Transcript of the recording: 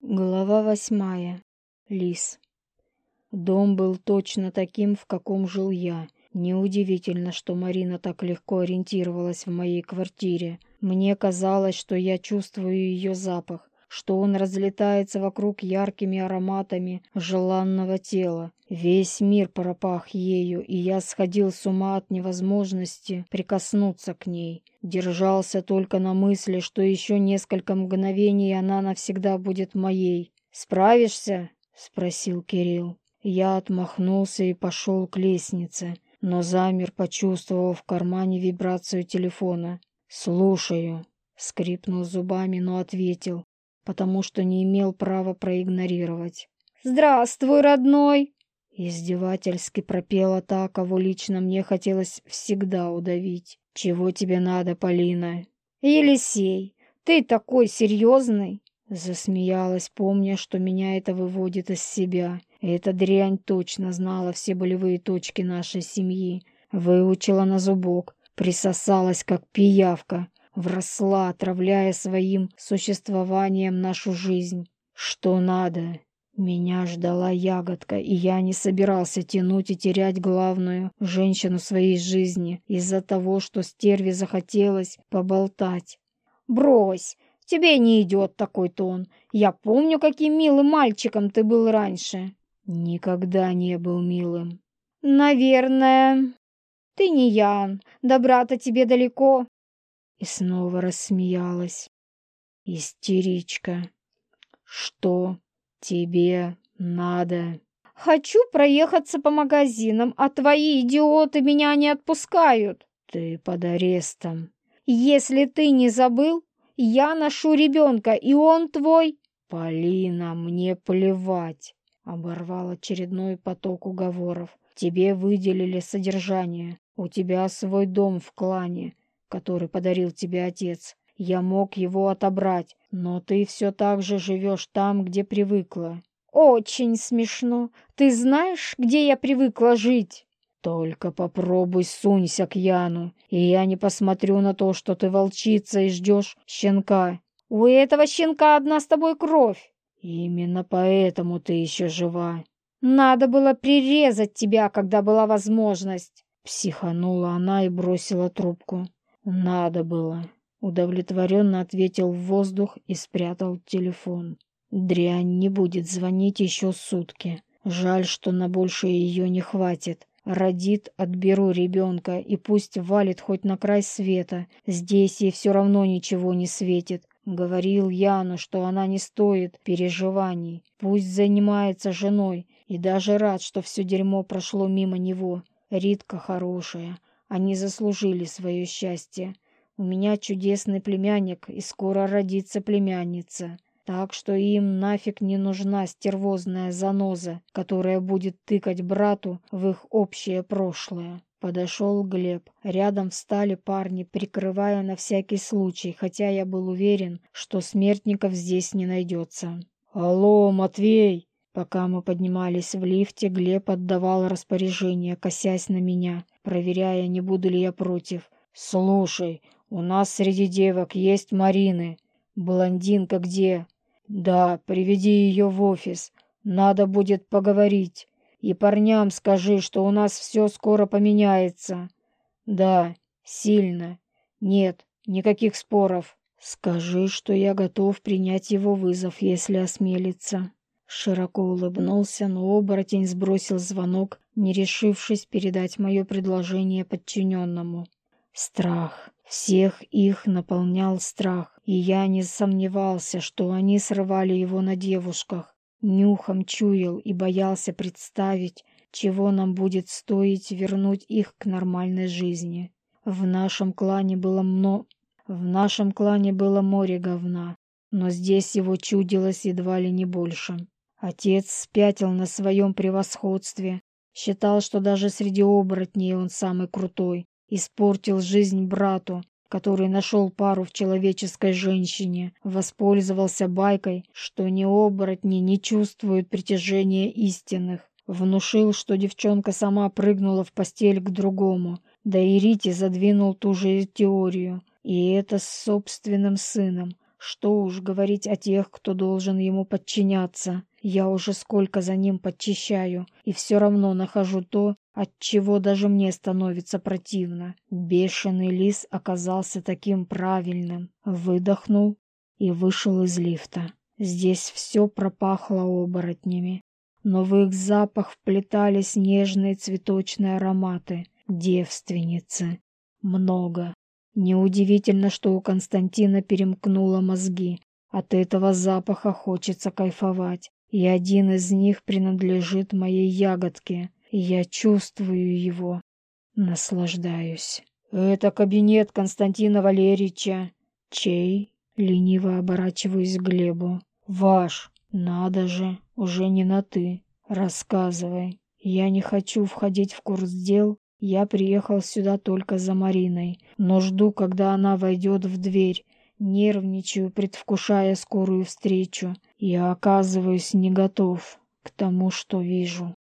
Глава 8. Лис. Дом был точно таким, в каком жил я. Неудивительно, что Марина так легко ориентировалась в моей квартире. Мне казалось, что я чувствую ее запах, что он разлетается вокруг яркими ароматами желанного тела. Весь мир пропах ею, и я сходил с ума от невозможности прикоснуться к ней. Держался только на мысли, что еще несколько мгновений она навсегда будет моей. «Справишься?» — спросил Кирилл. Я отмахнулся и пошел к лестнице, но замер, почувствовав в кармане вибрацию телефона. «Слушаю», — скрипнул зубами, но ответил, потому что не имел права проигнорировать. «Здравствуй, родной!» Издевательски пропела та, кого лично мне хотелось всегда удавить. «Чего тебе надо, Полина?» «Елисей, ты такой серьезный!» Засмеялась, помня, что меня это выводит из себя. Эта дрянь точно знала все болевые точки нашей семьи. Выучила на зубок, присосалась как пиявка, вросла, отравляя своим существованием нашу жизнь. Что надо? Меня ждала ягодка, и я не собирался тянуть и терять главную женщину своей жизни из-за того, что стерве захотелось поболтать. «Брось! Тебе не идет такой тон. Я помню, каким милым мальчиком ты был раньше». «Никогда не был милым». «Наверное. Ты не Ян. Добра-то тебе далеко». И снова рассмеялась. «Истеричка. Что тебе надо?» «Хочу проехаться по магазинам, а твои идиоты меня не отпускают». «Ты под арестом». «Если ты не забыл, я ношу ребенка, и он твой». «Полина, мне плевать», — оборвал очередной поток уговоров. «Тебе выделили содержание. У тебя свой дом в клане, который подарил тебе отец. Я мог его отобрать, но ты все так же живешь там, где привыкла». «Очень смешно. Ты знаешь, где я привыкла жить?» «Только попробуй сунься к Яну, и я не посмотрю на то, что ты волчица и ждешь щенка». «У этого щенка одна с тобой кровь». «Именно поэтому ты еще жива». «Надо было прирезать тебя, когда была возможность». Психанула она и бросила трубку. «Надо было», — удовлетворенно ответил в воздух и спрятал телефон. «Дрянь не будет звонить еще сутки. Жаль, что на больше ее не хватит. Родит, отберу ребенка, и пусть валит хоть на край света. Здесь ей все равно ничего не светит. Говорил Яну, что она не стоит переживаний. Пусть занимается женой, и даже рад, что все дерьмо прошло мимо него. Ритка хорошая, они заслужили свое счастье. У меня чудесный племянник, и скоро родится племянница. Так что им нафиг не нужна стервозная заноза, которая будет тыкать брату в их общее прошлое. Подошел Глеб. Рядом встали парни, прикрывая на всякий случай, хотя я был уверен, что смертников здесь не найдется. «Алло, Матвей!» Пока мы поднимались в лифте, Глеб отдавал распоряжение, косясь на меня, проверяя, не буду ли я против. «Слушай, у нас среди девок есть Марины. Блондинка где?» «Да, приведи ее в офис. Надо будет поговорить. И парням скажи, что у нас все скоро поменяется». «Да, сильно. Нет, никаких споров. Скажи, что я готов принять его вызов, если осмелится». Широко улыбнулся, но оборотень сбросил звонок, не решившись передать мое предложение подчиненному. Страх. Всех их наполнял страх, и я не сомневался, что они срывали его на девушках. Нюхом чуял и боялся представить, чего нам будет стоить вернуть их к нормальной жизни. В нашем клане было море говна, но здесь его чудилось едва ли не больше. Отец спятил на своем превосходстве, считал, что даже среди оборотней он самый крутой. Испортил жизнь брату, который нашел пару в человеческой женщине, воспользовался байкой, что ни оборотни не чувствуют притяжения истинных. Внушил, что девчонка сама прыгнула в постель к другому, да и Рите задвинул ту же теорию. И это с собственным сыном, Что уж говорить о тех, кто должен ему подчиняться. Я уже сколько за ним подчищаю, и все равно нахожу то, от чего даже мне становится противно. Бешеный лис оказался таким правильным. Выдохнул и вышел из лифта. Здесь все пропахло оборотнями, но в их запах вплетались нежные цветочные ароматы. Девственницы. Много. Неудивительно, что у Константина перемкнуло мозги. От этого запаха хочется кайфовать. И один из них принадлежит моей ягодке. И я чувствую его. Наслаждаюсь. «Это кабинет Константина Валерьевича». «Чей?» Лениво оборачиваюсь к Глебу. «Ваш». «Надо же, уже не на «ты». Рассказывай. Я не хочу входить в курс дел. Я приехал сюда только за Мариной, но жду, когда она войдет в дверь. Нервничаю, предвкушая скорую встречу. Я оказываюсь не готов к тому, что вижу».